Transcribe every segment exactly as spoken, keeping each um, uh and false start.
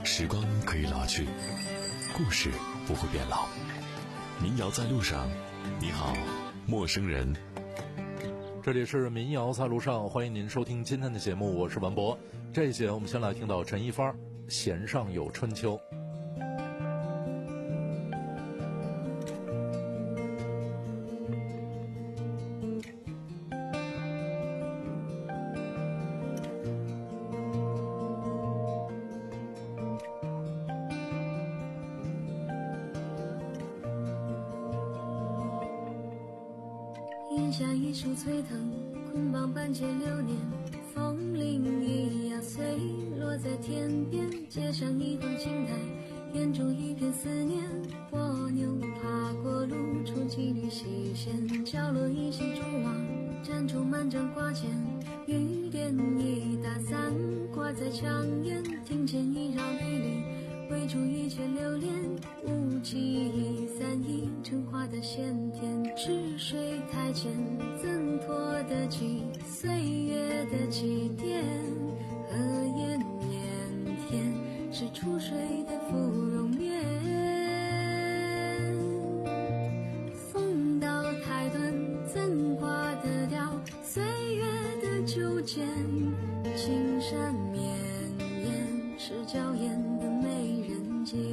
时光可以老去，故事不会变老。民谣在路上，你好，陌生人。 这里是民谣在路上，欢迎您收听今天的节目，我是文博。这一节我们先来听到陈一发，弦上有春秋。 檐下一树翠藤，捆绑半截流年，风铃一摇碎，落在天边。街上一方青苔，眼中一片思念。蜗牛爬过路，出几缕细线，角落一席烛网，展出满张挂件。雨点一打伞，挂在墙沿，庭前一绕绿篱，围住一切流连。雾气一散，一成花的鲜甜，池水台前怎拖得起岁月的起点？荷叶年天，是出水的芙蓉面。风刀太钝，怎挂得掉岁月的纠结？青山绵延，是娇艳的美人间。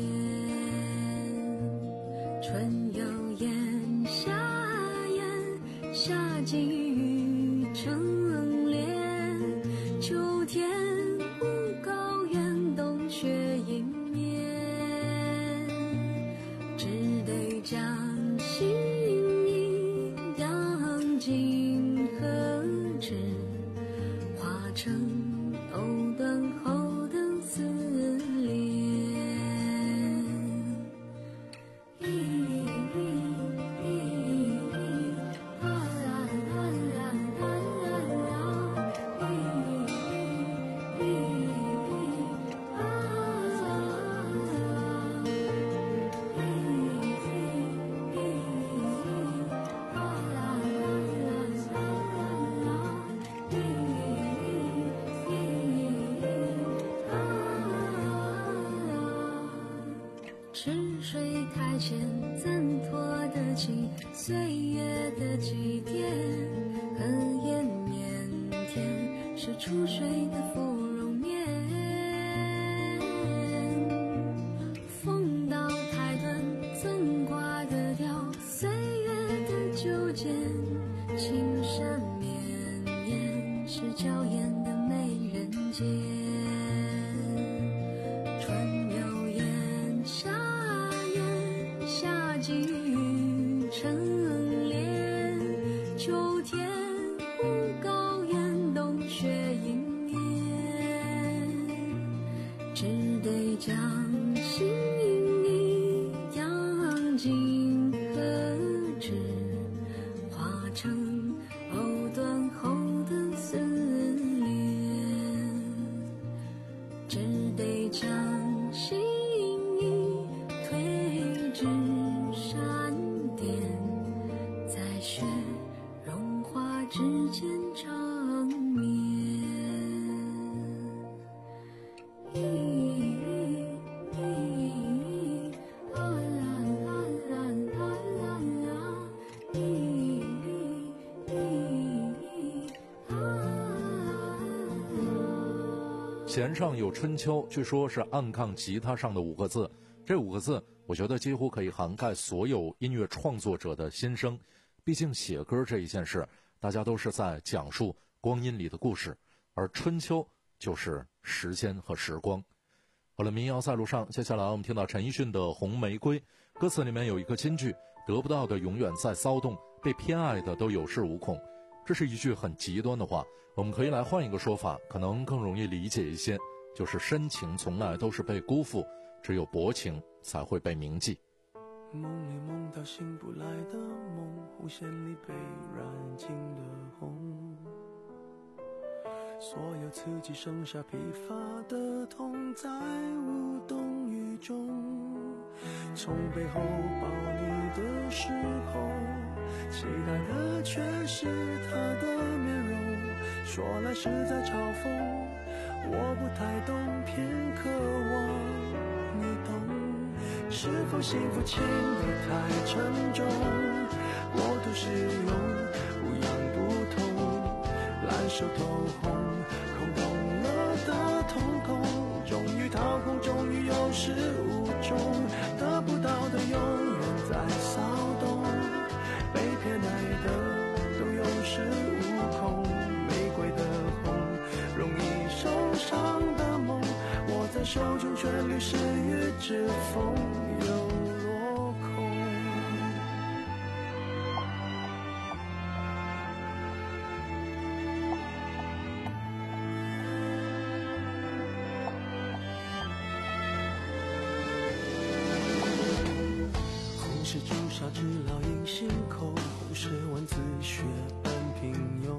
春有燕，夏燕，夏季雨成莲。秋天无高原，冬雪迎面。只得将心意扬进河池，化成藕断后的思念。池水台前，怎拖得起岁月的祭奠？荷叶绵天，是出水的芙蓉面。风刀太钝，怎挂得掉岁月的纠结？青山绵延，是娇艳的美人间。季雨成莲，秋天无高原，冬雪迎面。只得将心意扬进河池，化成藕断后的思念。只得将心意推至山巅，在雪融化之间长眠。 弦上有春秋，据说是暗杠吉他上的五个字。这五个字我觉得几乎可以涵盖所有音乐创作者的心声。毕竟写歌这一件事，大家都是在讲述光阴里的故事，而春秋就是时间和时光。好了，民谣在路上，接下来我们听到陈奕迅的《红玫瑰》，歌词里面有一个金句，得不到的永远在骚动，被偏爱的都有恃无恐。这是一句很极端的话，我们可以来换一个说法，可能更容易理解一些，就是深情从来都是被辜负，只有薄情才会被铭记。 梦里梦到醒不来的梦，弧线里被染尽的红，所有刺激剩下疲乏的痛，在无动于衷。从背后抱你的时候，期待的却是他的面容，说来是在嘲讽，我不太懂，偏渴望否幸福轻得太沉重？我都是用不痒不痛，烂熟透红，空洞了的瞳孔，终于掏空，终于有始无终，得不到的永远在骚动，被偏爱的都有恃无恐，玫瑰的红，容易受伤的梦，握在手中却流失于指缝，又落空。红是朱砂痣烙印心口，红是文字血般平庸，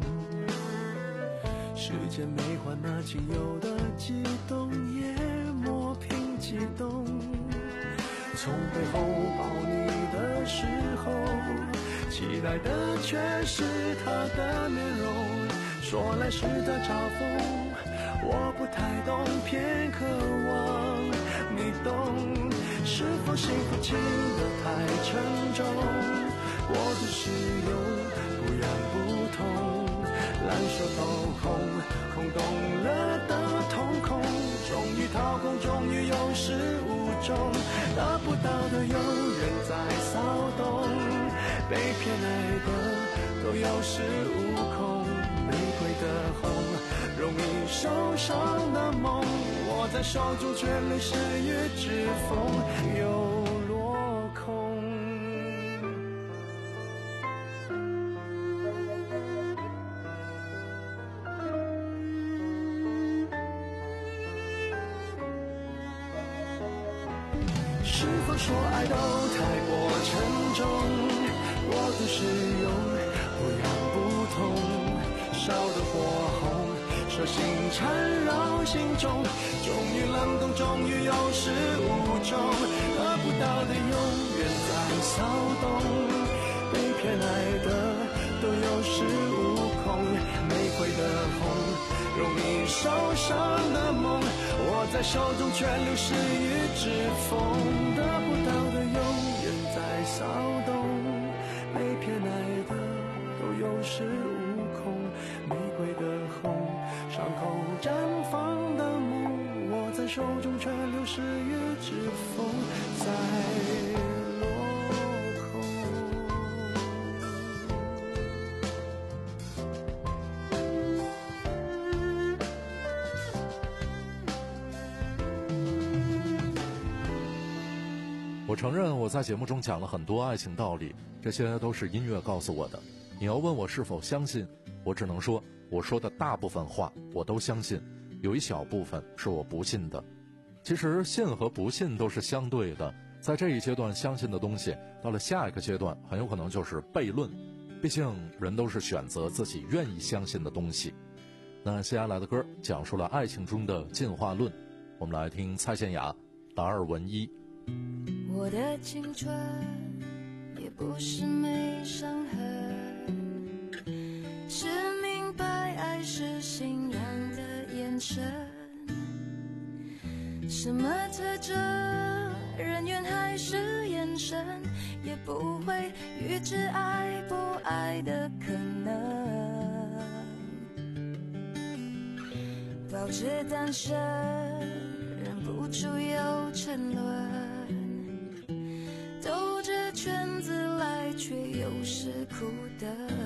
时间没换那仅有的悸动，也磨平激动。从背后抱你的时候，期待的却是他的面容，说来是在嘲讽，我不太懂，偏渴望你懂。是否幸福轻得太沉重？我的使用不痒不痛，烂熟透红，空洞了的瞳孔，终于掏空，终于有始无终，得不到的永远在骚动，被偏爱的都有恃无恐，玫瑰的红，容易受伤的梦，握在手中却流失于指缝，又落空。是否说爱都太过沉重？我都是用不痒不痛，烧得火红，手心缠绕心中，终于冷冻，终于有始无终，得不到的永远在骚动，被偏爱的都有恃无恐，玫瑰的红，容易受伤的梦，握在手中却流失于指缝，得不到的永远在骚动，被偏爱的都有恃无恐，玫瑰的红，伤口绽放的梦，握在手中却流失于指缝，在落空。 我承认我在节目中讲了很多爱情道理，这些都是音乐告诉我的。你要问我是否相信，我只能说我说的大部分话我都相信，有一小部分是我不信的。其实信和不信都是相对的，在这一阶段相信的东西，到了下一个阶段很有可能就是悖论，毕竟人都是选择自己愿意相信的东西。那接下来的歌讲述了爱情中的进化论，我们来听蔡健雅、达尔文一。 我的青春也不是没伤痕，是明白爱是信仰的眼神，什么特征人缘还是眼神，也不会预知爱不爱的可能，保持单身忍不住有沉沦，兜着圈子来却又是苦的，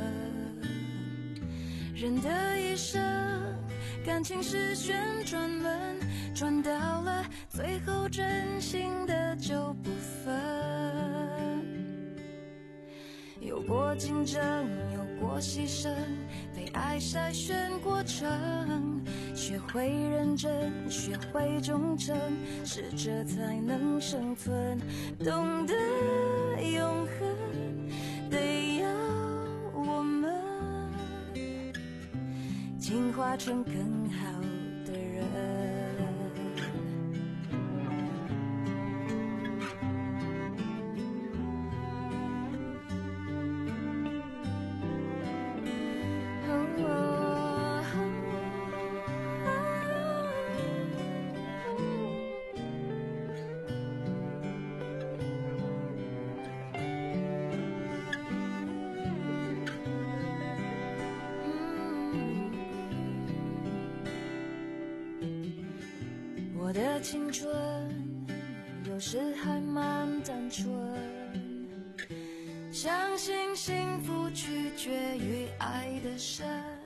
人的一生感情是旋转门，转到了最后真心的就不分，有过竞争，有过牺牲，被爱筛选过程，学会认真，学会忠诚，适者才能生存，懂得永恒得要我们进化成更好的人。 我的青春有时还蛮单纯，相信幸福取决于爱的深。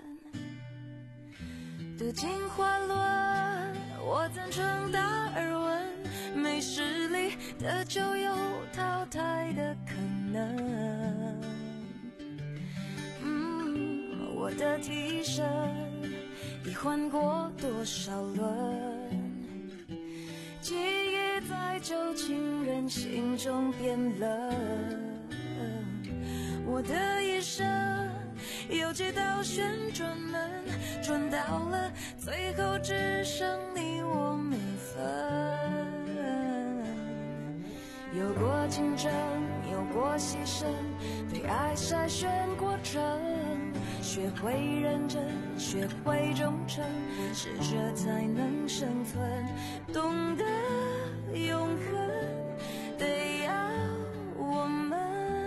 读进花论，我赞成达尔文，没实力的就有淘汰的可能。嗯，我的替身已换过多少轮，记忆在旧情人心中变冷。我的一生有几道旋转门，转到了最后只剩你我没分。有过竞争，有过牺牲，被爱筛选过程，学会认真，学会忠诚，适者才能生存。懂得永恒，得要我们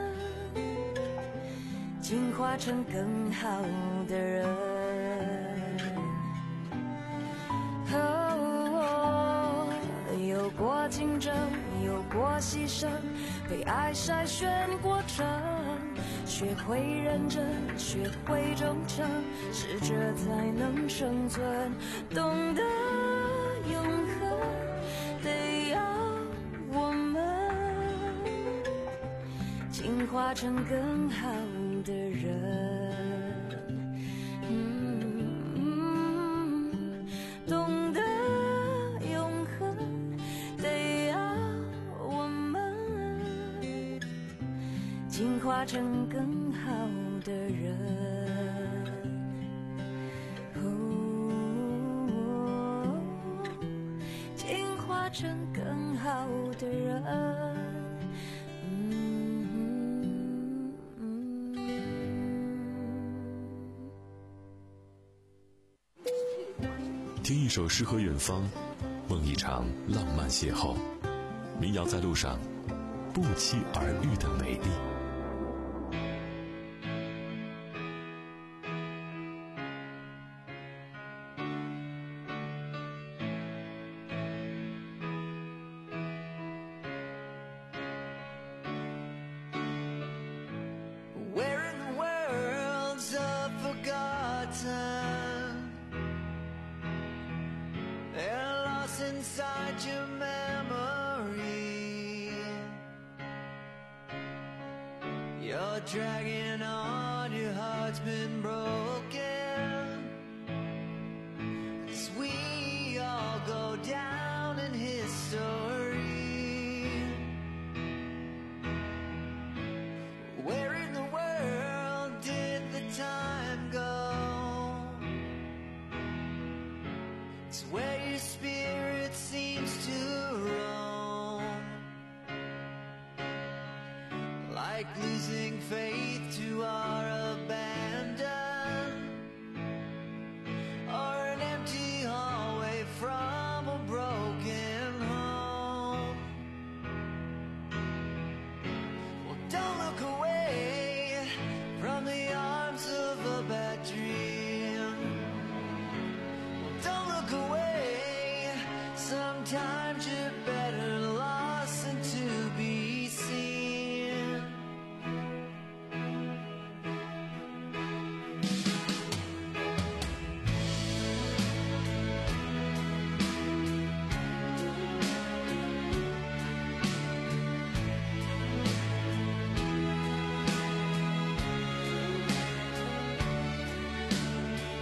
进化成更好的人。哦，有过竞争，有过牺牲，被爱筛选过程，学会认真，学会忠诚，适者才能生存。懂得永恒，得要我们进化成更好的人。懂得永恒，得要我们进化成更好的人。哦，进化成更好的人。嗯嗯听一首诗和远方，梦一场浪漫邂逅。民谣在路上，不期而遇的美丽。 Inside your memory, you're dragging on, your heart's been broken, 'cause we all go down in history. Where in the world did the time go? It's where your spirit seems to roam, like losing faith to our abandon, or an empty hallway from a broken home. Well, don't look away from the arms of a bad dream. Well, don't look away, sometimes you're better lost than to be seen.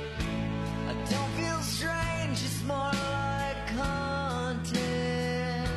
I don't feel strange, it's more like haunted.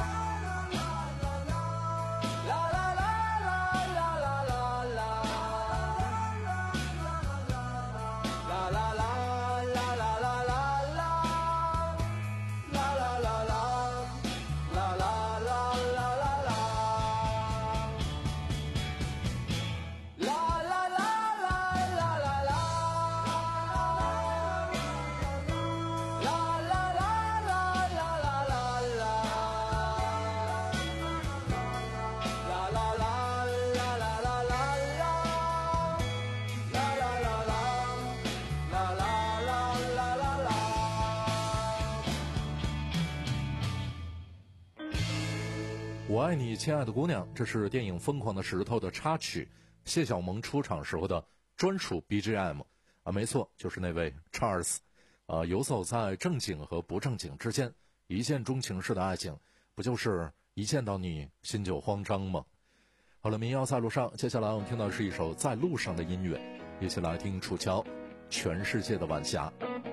我爱你亲爱的姑娘，这是电影《疯狂的石头》的插曲，谢小萌出场时候的专属 B G M 啊，没错，就是那位 Charles。呃，游走在正经和不正经之间，一见钟情式的爱情，不就是一见到你心就慌张吗？好了，民谣在路上，接下来我们听到的是一首在路上的音乐，一起来听楚乔《全世界的晚霞》。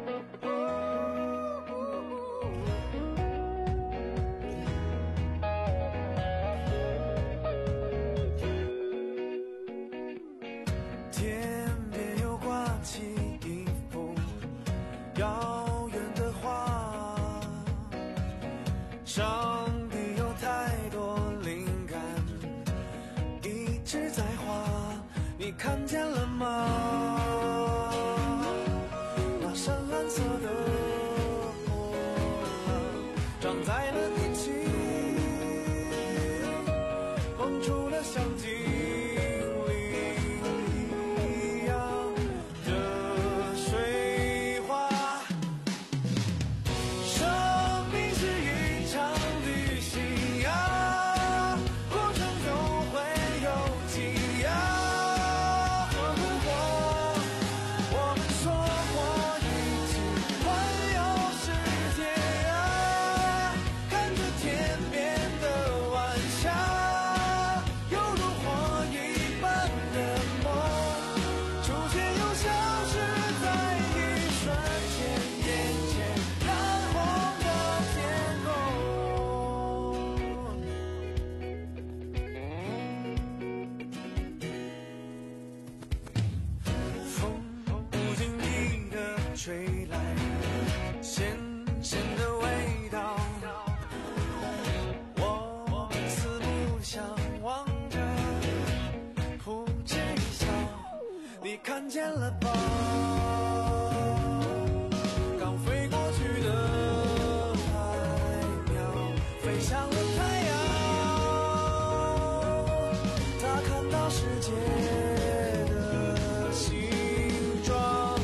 看见了吗？那深蓝色的波浪长在了天际，蹦出了像精灵一样的水花。生命是一场旅行啊，过程中会有惊讶。吹来咸咸的味道，我四目相望着，扑哧一笑，你看见了吧？刚飞过去的海鸟飞向了太阳，它看到世界的形状。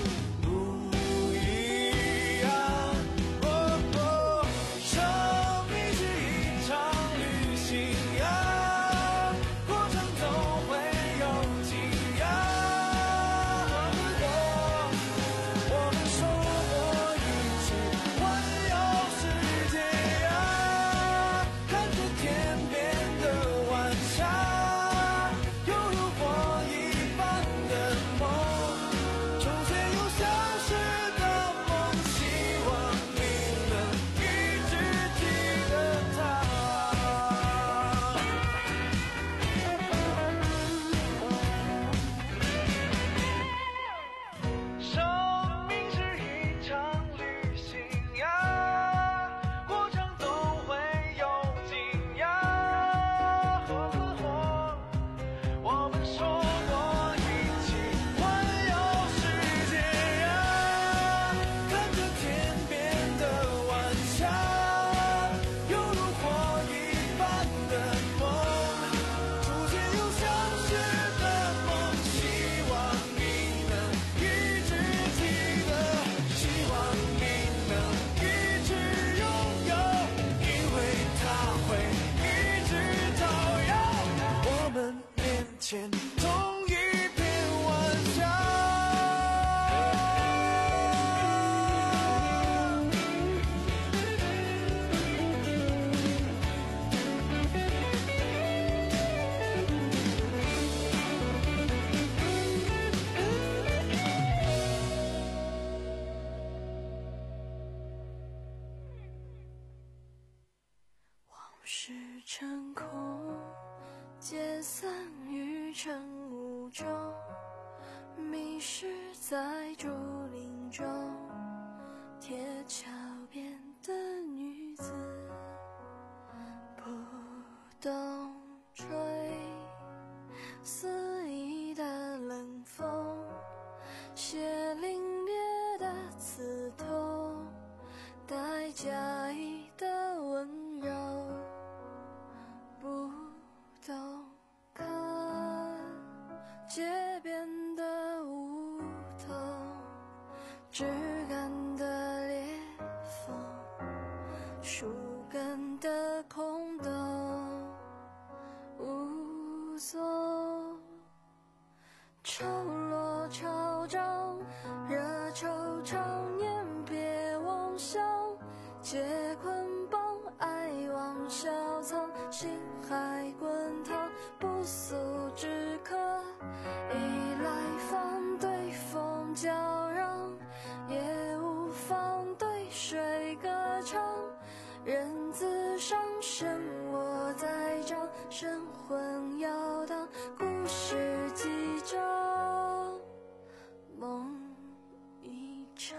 成空，解散于晨雾中，迷失在竹林中，铁桥边的女子，不懂吹肆意的冷风，血淋冽的刺痛，带假意的温柔，不懂看街边的梧桐，枝干的裂缝，树根的空洞， 速之客，一来方对风叫嚷，也无妨对水歌唱。人自伤身，我在掌，神魂摇荡，故事记着，梦一场。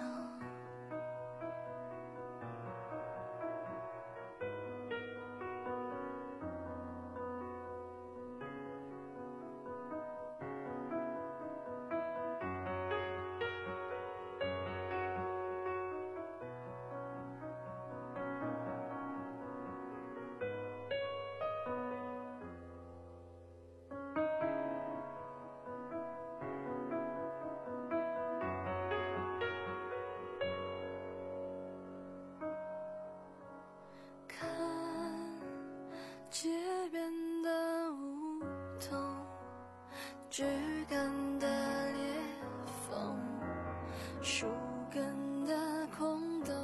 街边的梧桐，枝干的裂缝，树根的空洞，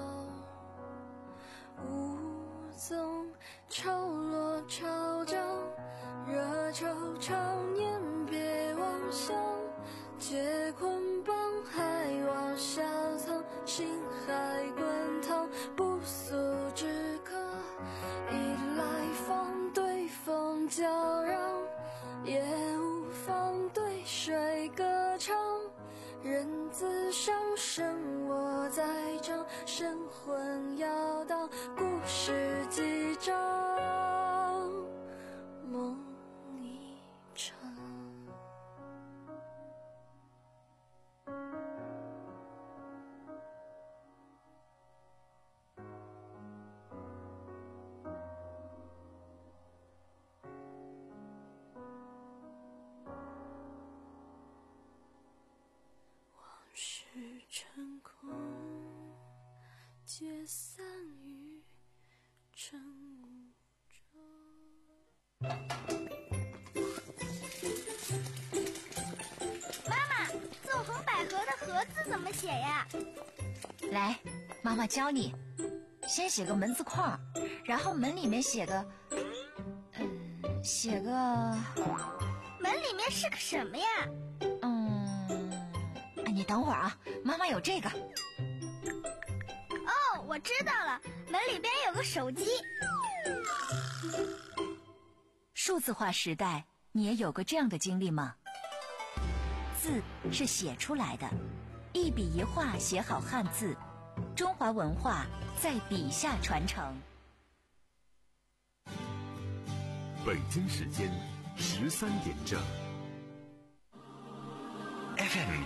雾宗潮落潮涨，热稠常年别妄想，皆捆绑还望下藏，心海滚烫，不速之客，一来方对风叫嚷，也无妨对水歌唱。人自伤身，我在掌，神魂摇荡，故事记账，梦一场。是成空，皆散于晨雾中。 妈妈，纵横捭阖的阖字怎么写呀？ 来，妈妈教你。先写个门字框，然后门里面写个，嗯，写个。 门里面是个什么呀？ 你等会儿啊，妈妈有这个。 哦，我知道了，门里边有个手机。 数字化时代，你也有过这样的经历吗？字是写出来的，一笔一画写好汉字，中华文化在笔下传承。 北京时间十三点正。F M